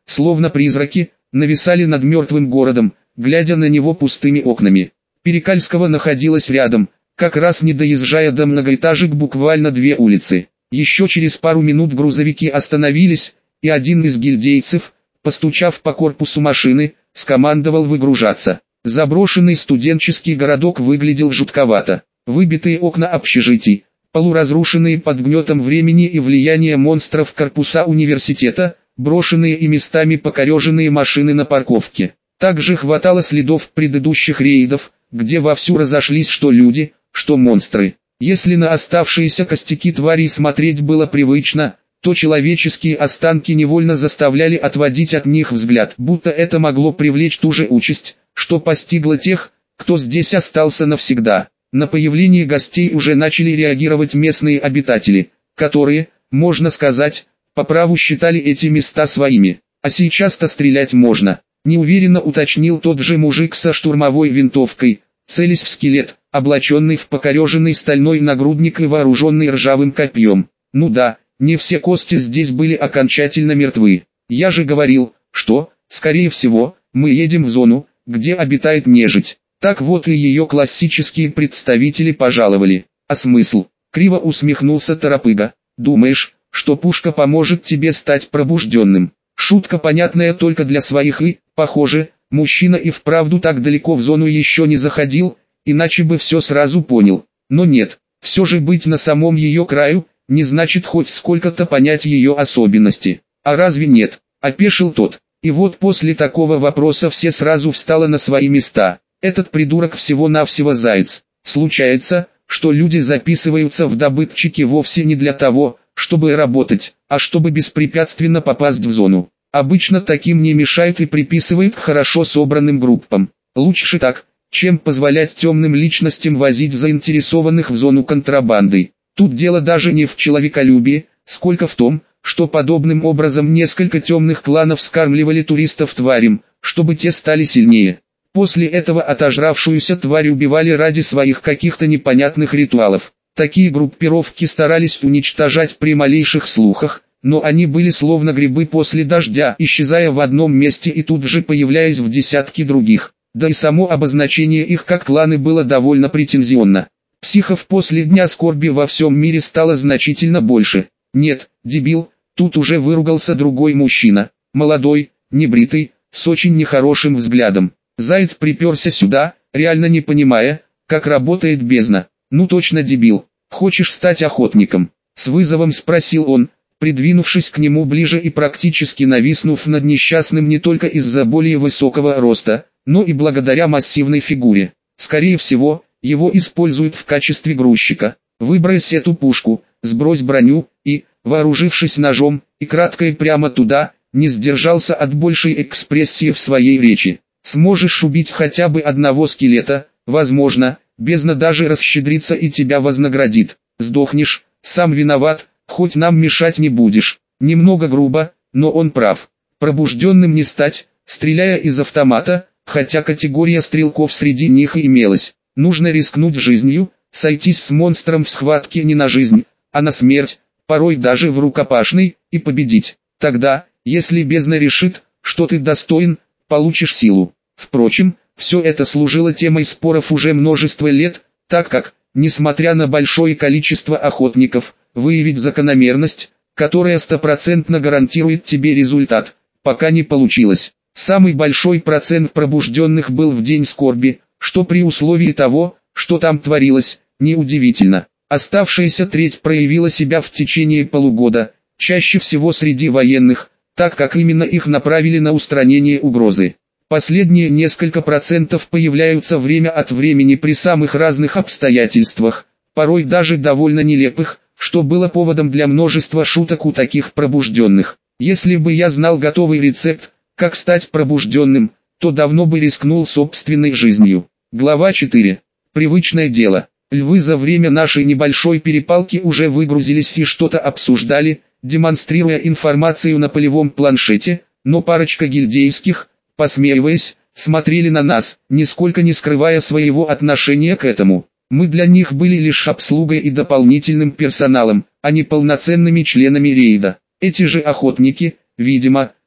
словно призраки, нависали над мертвым городом, глядя на него пустыми окнами. Перекальского находилась рядом, как раз не доезжая до многоэтажек буквально две улицы. Еще через пару минут грузовики остановились, и один из гильдейцев, постучав по корпусу машины, скомандовал выгружаться. Заброшенный студенческий городок выглядел жутковато. Выбитые окна общежитий, полуразрушенные под гнетом времени и влияния монстров корпуса университета, брошенные и местами покореженные машины на парковке. Также хватало следов предыдущих рейдов, где вовсю разошлись что люди, что монстры. Если на оставшиеся костяки тварей смотреть было привычно, то человеческие останки невольно заставляли отводить от них взгляд, будто это могло привлечь ту же участь, что постигло тех, кто здесь остался навсегда. На появление гостей уже начали реагировать местные обитатели, которые, можно сказать, по праву считали эти места своими. А сейчас-то стрелять можно, неуверенно уточнил тот же мужик со штурмовой винтовкой, целясь в скелет, облаченный в покореженный стальной нагрудник и вооруженный ржавым копьем. Ну да, не все кости здесь были окончательно мертвы. Я же говорил, что, скорее всего, мы едем в зону, где обитает нежить. Так вот и ее классические представители пожаловали. А смысл? Криво усмехнулся Торопыга. Думаешь, что пушка поможет тебе стать пробужденным? Шутка понятная только для своих и, похоже, мужчина и вправду так далеко в зону еще не заходил, иначе бы все сразу понял. Но нет, все же быть на самом ее краю, не значит хоть сколько-то понять ее особенности. А разве нет? Опешил тот. И вот после такого вопроса все сразу встало на свои места. Этот придурок всего-навсего заяц. Случается, что люди записываются в добытчики вовсе не для того, чтобы работать, а чтобы беспрепятственно попасть в зону. Обычно таким не мешают и приписывают к хорошо собранным группам. Лучше так, чем позволять темным личностям возить заинтересованных в зону контрабандой. Тут дело даже не в человеколюбии, сколько в том, что подобным образом несколько темных кланов скармливали туристов тварям, чтобы те стали сильнее. После этого отожравшуюся тварь убивали ради своих каких-то непонятных ритуалов. Такие группировки старались уничтожать при малейших слухах, но они были словно грибы после дождя, исчезая в одном месте и тут же появляясь в десятки других. Да и само обозначение их как кланы было довольно претензионно. Психов после Дня скорби во всем мире стало значительно больше. Нет, дебил, тут уже выругался другой мужчина. Молодой, небритый, с очень нехорошим взглядом. Заяц приперся сюда, реально не понимая, как работает бездна. Ну точно дебил. Хочешь стать охотником? С вызовом спросил он, придвинувшись к нему ближе и практически нависнув над несчастным не только из-за более высокого роста, но и благодаря массивной фигуре. Скорее всего, его используют в качестве грузчика. Выбрось эту пушку, сбрось броню, и, вооружившись ножом, и кратко и прямо туда, не сдержался от большей экспрессии в своей речи. Сможешь убить хотя бы одного скелета, возможно, бездна даже расщедрится и тебя вознаградит. Сдохнешь, сам виноват, хоть нам мешать не будешь. Немного грубо, но он прав. Пробужденным не стать, стреляя из автомата, хотя категория стрелков среди них и имелась. Нужно рискнуть жизнью, сойтись с монстром в схватке не на жизнь, а на смерть, порой даже в рукопашной, и победить. Тогда, если бездна решит, что ты достоин, получишь силу. Впрочем, все это служило темой споров уже множество лет, так как, несмотря на большое количество охотников, выявить закономерность, которая стопроцентно гарантирует тебе результат, пока не получилось. Самый большой процент пробужденных был в день скорби, что при условии того, что там творилось, неудивительно. Оставшаяся треть проявила себя в течение полугода, чаще всего среди военных, так как именно их направили на устранение угрозы. Последние несколько процентов появляются время от времени при самых разных обстоятельствах, порой даже довольно нелепых, что было поводом для множества шуток у таких пробужденных. Если бы я знал готовый рецепт, как стать пробужденным, то давно бы рискнул собственной жизнью. Глава четыре. Привычное дело. Львы за время нашей небольшой перепалки уже выгрузились и что-то обсуждали, демонстрируя информацию на полевом планшете, но парочка гильдейских, посмеиваясь, смотрели на нас, нисколько не скрывая своего отношения к этому. Мы для них были лишь обслугой и дополнительным персоналом, а не полноценными членами рейда. Эти же охотники, видимо,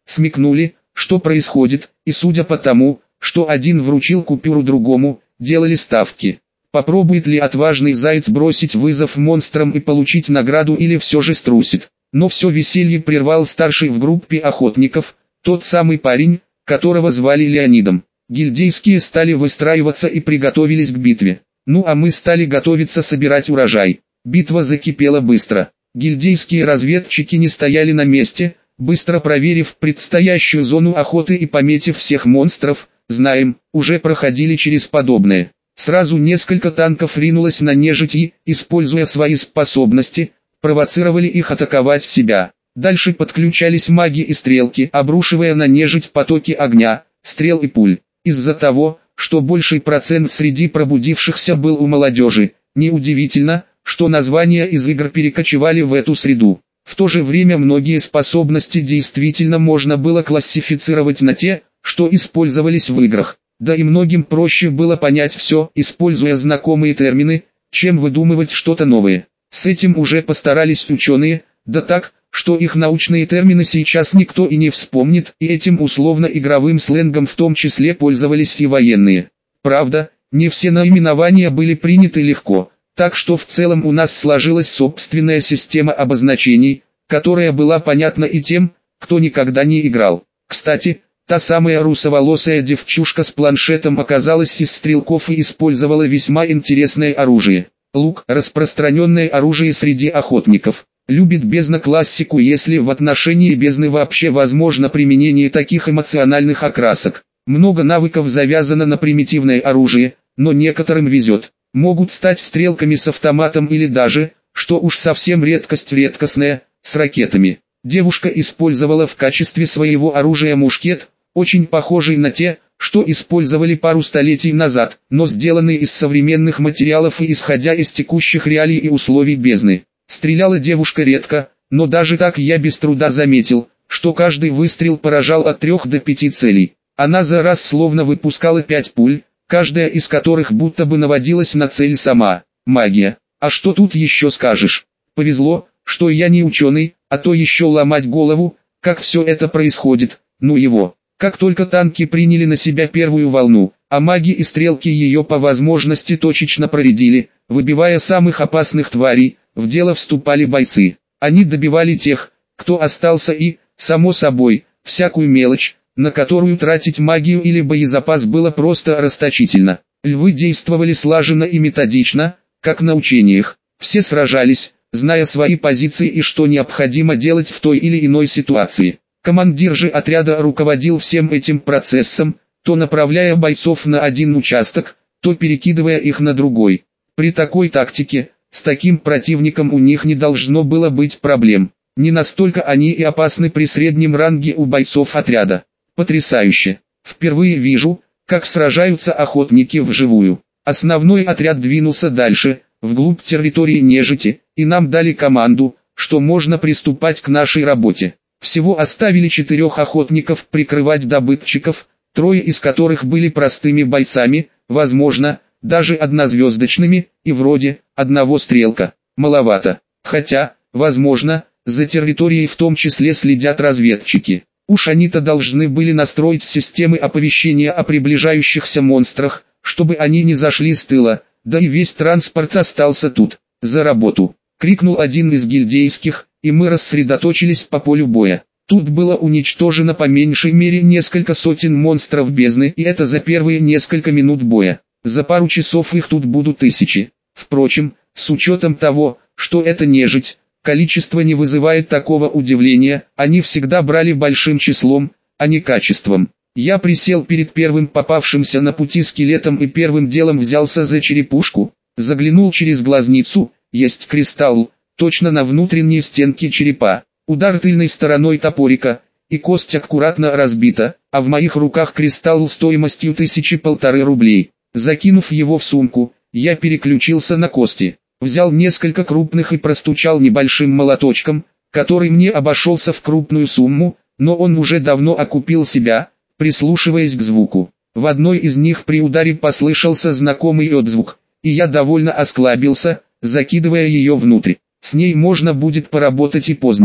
смекнули, что происходит, и судя по тому, что один вручил купюру другому, делали ставки. Попробует ли отважный заяц бросить вызов монстрам и получить награду или все же струсит. Но все веселье прервал старший в группе охотников, тот самый парень, которого звали Леонидом. Гильдейские стали выстраиваться и приготовились к битве. Ну а мы стали готовиться собирать урожай. Битва закипела быстро. Гильдейские разведчики не стояли на месте, быстро проверив предстоящую зону охоты и пометив всех монстров, знаем, уже проходили через подобное. Сразу несколько танков ринулось на нежить и, используя свои способности, провоцировали их атаковать себя. Дальше подключались маги и стрелки, обрушивая на нежить потоки огня, стрел и пуль. Из-за того, что больший процент среди пробудившихся был у молодежи, неудивительно, что названия из игр перекочевали в эту среду. В то же время многие способности действительно можно было классифицировать на те, что использовались в играх. Да и многим проще было понять все, используя знакомые термины, чем выдумывать что-то новое. С этим уже постарались ученые, да так, что их научные термины сейчас никто и не вспомнит, и этим условно-игровым сленгом в том числе пользовались и военные. Правда, не все наименования были приняты легко, так что в целом у нас сложилась собственная система обозначений, которая была понятна и тем, кто никогда не играл. Кстати, та самая русоволосая девчушка с планшетом оказалась из стрелков и использовала весьма интересное оружие. Лук – распространенное оружие среди охотников. Любит бездна классику, если в отношении бездны вообще возможно применение таких эмоциональных окрасок. Много навыков завязано на примитивное оружие, но некоторым везет. Могут стать стрелками с автоматом или даже, что уж совсем редкость редкостная, с ракетами. Девушка использовала в качестве своего оружия мушкет, очень похожий на те, что использовали пару столетий назад, но сделанный из современных материалов и исходя из текущих реалий и условий бездны. Стреляла девушка редко, но даже так я без труда заметил, что каждый выстрел поражал от трех до пяти целей. Она за раз словно выпускала пять пуль, каждая из которых будто бы наводилась на цель сама. Магия. А что тут еще скажешь? Повезло, что я не ученый, а то еще ломать голову, как все это происходит, ну его. Как только танки приняли на себя первую волну, а маги и стрелки ее по возможности точечно проредили, выбивая самых опасных тварей, в дело вступали бойцы. Они добивали тех, кто остался и, само собой, всякую мелочь, на которую тратить магию или боезапас было просто расточительно. Львы действовали слаженно и методично, как на учениях. Все сражались, зная свои позиции и что необходимо делать в той или иной ситуации. Командир же отряда руководил всем этим процессом, то направляя бойцов на один участок, то перекидывая их на другой. При такой тактике, с таким противником у них не должно было быть проблем. Не настолько они и опасны при среднем ранге у бойцов отряда. Потрясающе. Впервые вижу, как сражаются охотники вживую. Основной отряд двинулся дальше, вглубь территории нежити, и нам дали команду, что можно приступать к нашей работе. Всего оставили четырех охотников прикрывать добытчиков, трое из которых были простыми бойцами, возможно, даже однозвездочными, и вроде одного стрелка. Маловато. Хотя, возможно, за территорией в том числе следят разведчики. Уж они-то должны были настроить системы оповещения о приближающихся монстрах, чтобы они не зашли с тыла, да и весь транспорт остался тут. За работу! Крикнул один из гильдейских, и мы рассредоточились по полю боя. Тут было уничтожено по меньшей мере несколько сотен монстров бездны, и это за первые несколько минут боя. За пару часов их тут будут тысячи. Впрочем, с учетом того, что это нежить, количество не вызывает такого удивления, они всегда брали большим числом, а не качеством. Я присел перед первым попавшимся на пути скелетом и первым делом взялся за черепушку, заглянул через глазницу, есть кристалл, точно на внутренней стенке черепа. Удар тыльной стороной топорика, и кость аккуратно разбита, а в моих руках кристалл стоимостью тысячи полторы рублей. Закинув его в сумку, я переключился на кости. Взял несколько крупных и простучал небольшим молоточком, который мне обошелся в крупную сумму, но он уже давно окупил себя, прислушиваясь к звуку. В одной из них при ударе послышался знакомый отзвук, и я довольно осклабился, закидывая ее внутрь. С ней можно будет поработать и позднее.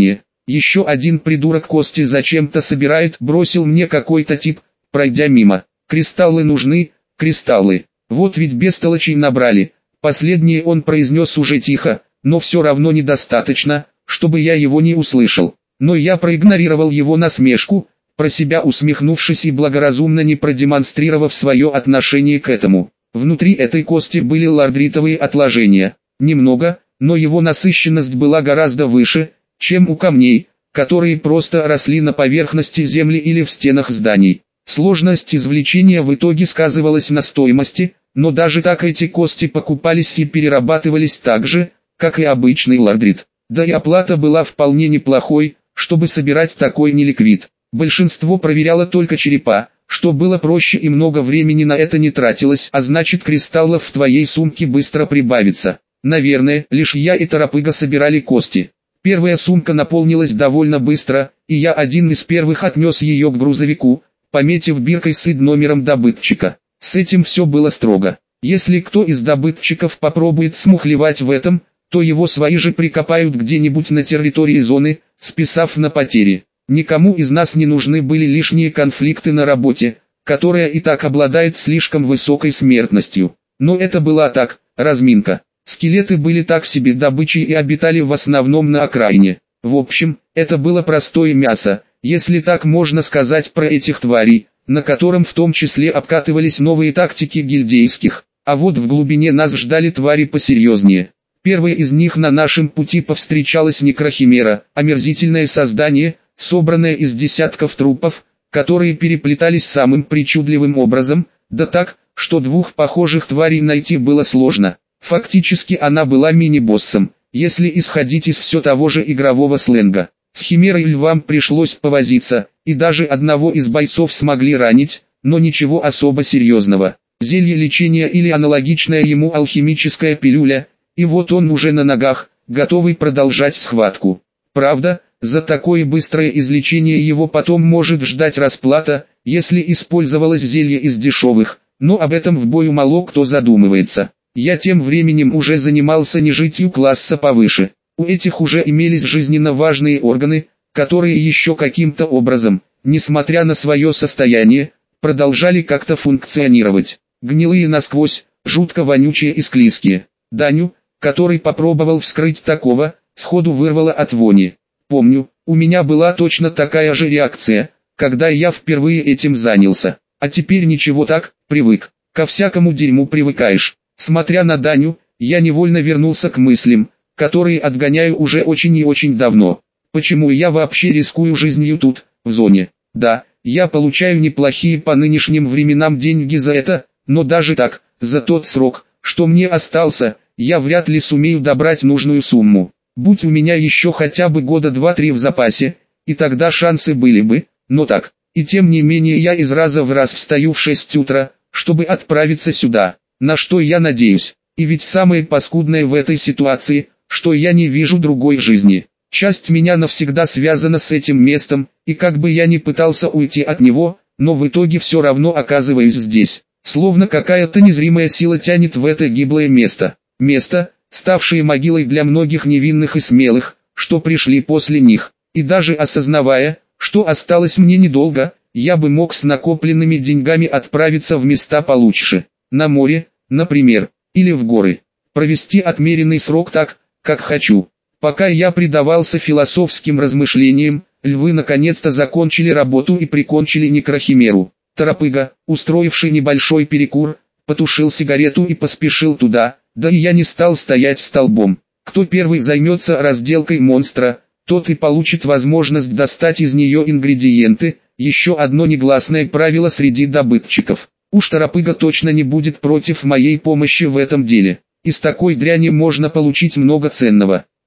Еще один придурок кости зачем-то собирает, бросил мне какой-то тип, пройдя мимо. Кристаллы нужны, кристаллы. Вот ведь бестолочей набрали. Последнее он произнес уже тихо, но все равно недостаточно, чтобы я его не услышал. Но я проигнорировал его насмешку, про себя усмехнувшись и благоразумно не продемонстрировав свое отношение к этому. Внутри этой кости были лордритовые отложения. Немного, но его насыщенность была гораздо выше, чем у камней, которые просто росли на поверхности земли или в стенах зданий. Сложность извлечения в итоге сказывалась на стоимости, но даже так эти кости покупались и перерабатывались так же, как и обычный лордрит. Да и оплата была вполне неплохой, чтобы собирать такой неликвид. Большинство проверяло только черепа, что было проще и много времени на это не тратилось, а значит кристаллов в твоей сумке быстро прибавится. Наверное, лишь я и Торопыга собирали кости. Первая сумка наполнилась довольно быстро, и я один из первых отнес ее к грузовику, пометив биркой с ай ди номером добытчика. С этим все было строго. Если кто из добытчиков попробует смухлевать в этом, то его свои же прикопают где-нибудь на территории зоны, списав на потери. Никому из нас не нужны были лишние конфликты на работе, которая и так обладает слишком высокой смертностью. Но это была так, разминка. Скелеты были так себе добычей и обитали в основном на окраине. В общем, это было простое мясо, если так можно сказать про этих тварей, на котором в том числе обкатывались новые тактики гильдейских. А вот в глубине нас ждали твари посерьезнее. Первой из них на нашем пути повстречалась некрохимера, омерзительное создание, собранное из десятков трупов, которые переплетались самым причудливым образом, да так, что двух похожих тварей найти было сложно. Фактически она была мини-боссом, если исходить из все того же игрового сленга. С химерой львам пришлось повозиться, и даже одного из бойцов смогли ранить, но ничего особо серьезного. Зелье лечения или аналогичная ему алхимическая пилюля, и вот он уже на ногах, готовый продолжать схватку. Правда, за такое быстрое излечение его потом может ждать расплата, если использовалось зелье из дешевых, но об этом в бою мало кто задумывается. Я тем временем уже занимался нежитью класса повыше. У этих уже имелись жизненно важные органы, которые еще каким-то образом, несмотря на свое состояние, продолжали как-то функционировать. Гнилые насквозь, жутко вонючие и склизкие. Даню, который попробовал вскрыть такого, сходу вырвало от вони. Помню, у меня была точно такая же реакция, когда я впервые этим занялся. А теперь ничего так, привык. Ко всякому дерьму привыкаешь. Смотря на Даню, я невольно вернулся к мыслям, которые отгоняю уже очень и очень давно. Почему я вообще рискую жизнью тут, в зоне? Да, я получаю неплохие по нынешним временам деньги за это, но даже так, за тот срок, что мне остался, я вряд ли сумею добрать нужную сумму. Будь у меня еще хотя бы года два-три в запасе, и тогда шансы были бы, но так. И тем не менее я из раза в раз встаю в шесть утра, чтобы отправиться сюда. На что я надеюсь. И ведь самое паскудное в этой ситуации, что я не вижу другой жизни. Часть меня навсегда связана с этим местом, и как бы я ни пытался уйти от него, но в итоге все равно оказываюсь здесь. Словно какая-то незримая сила тянет в это гиблое место. Место, ставшее могилой для многих невинных и смелых, что пришли после них. И даже осознавая, что осталось мне недолго, я бы мог с накопленными деньгами отправиться в места получше. На море, например, или в горы. Провести отмеренный срок так, как хочу. Пока я предавался философским размышлениям, львы наконец-то закончили работу и прикончили некрохимеру. Торопыга, устроивший небольшой перекур, потушил сигарету и поспешил туда, да и я не стал стоять столбом. Кто первый займется разделкой монстра, тот и получит возможность достать из нее ингредиенты, еще одно негласное правило среди добытчиков. Уж Торопыга точно не будет против моей помощи в этом деле. Из такой дряни можно получить много ценного.